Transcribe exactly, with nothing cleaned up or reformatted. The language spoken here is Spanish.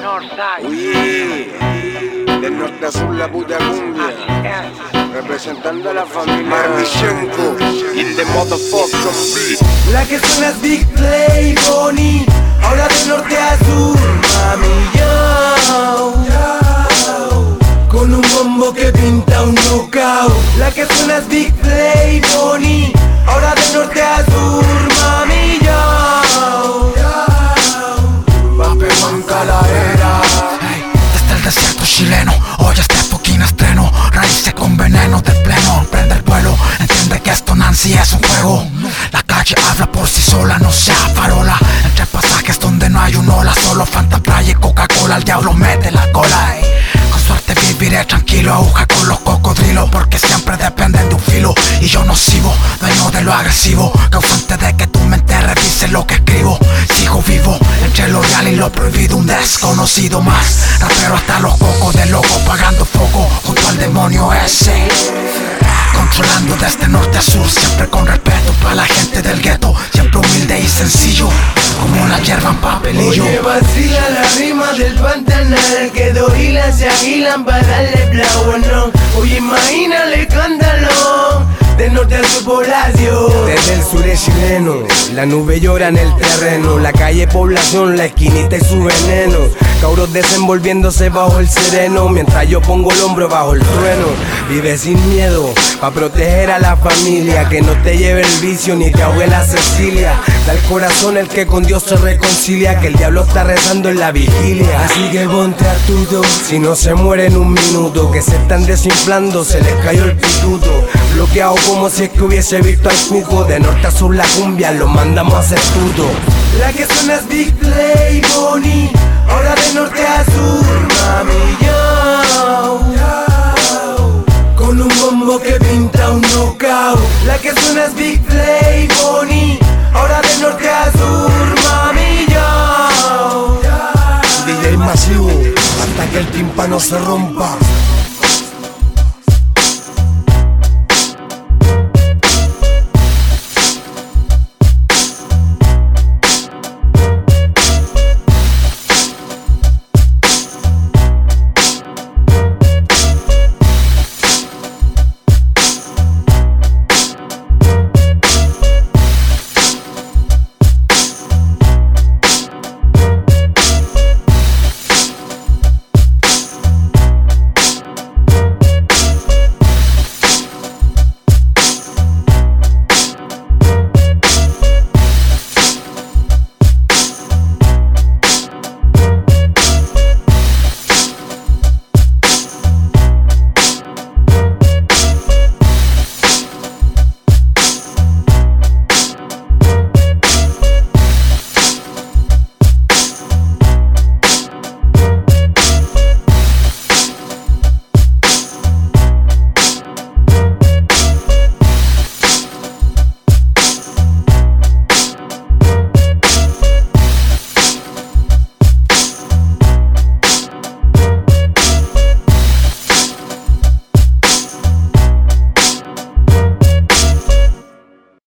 Uy, del norte a sur la puta cumbia, representando a la familia Marvishenko in the motherfucking beat. La que suena es Big Play Bonnie, ahora de norte a sur, mami yo, con un bombo que pinta un knockout. La que suena es Big Play Bonnie, ahora de norte a sur, mami yo, papi manca la era. Hey, desde el desierto chileno, hoy este fucking estreno, raíces con veneno de pleno, prende el vuelo, entiende que esto Nancy es un juego. La calle habla por sí sola, no sea farola, entre pasajes donde no hay un ola, solo Fanta Playa y Coca-Cola, el diablo mete la cola. Hey. Con suerte viviré tranquilo, aguja con los cocodrilos, porque siempre dependen de un filo. Y yo no sigo, dueño de lo agresivo, causante de que tu mente revise lo que escribo. Sigo vivo, entre lo real y lo prohibido, un desconocido más. Rapero hasta los cocos de loco, pagando foco junto al demonio ese. Controlando desde norte a sur, siempre con respeto para la gente del gueto. Siempre humilde y sencillo, como una hierba en papelillo. Oye, vacila la rima del pantanal, que dos hilas se agilan para darle flow, no. Oye, imagínale, cántalo, del norte a su población. Desde el sur es chileno, la nube llora en el terreno, la calle población, la esquinita y su veneno. Cabros desenvolviéndose bajo el sereno, mientras yo pongo el hombro bajo el trueno. Vive sin miedo, pa' proteger a la familia, que no te lleve el vicio ni te ahogue la Cecilia. Da el corazón el que con Dios se reconcilia, que el diablo está rezando en la vigilia. Así que ponte a tuto, si no se muere en un minuto, que se están desinflando, se les cayó el pituto. Bloqueado como si es que hubiese visto al cuco, de norte a sur la cumbia, lo mandamos a hacer tuto. La que suena es Big Play Bonnie, ahora de norte a sur, mami yo, con un bombo que pinta un knockout. La que suena es Big Play Bonnie, ahora de norte a sur, mami yo, D J masivo, hasta que el tímpano se rompa.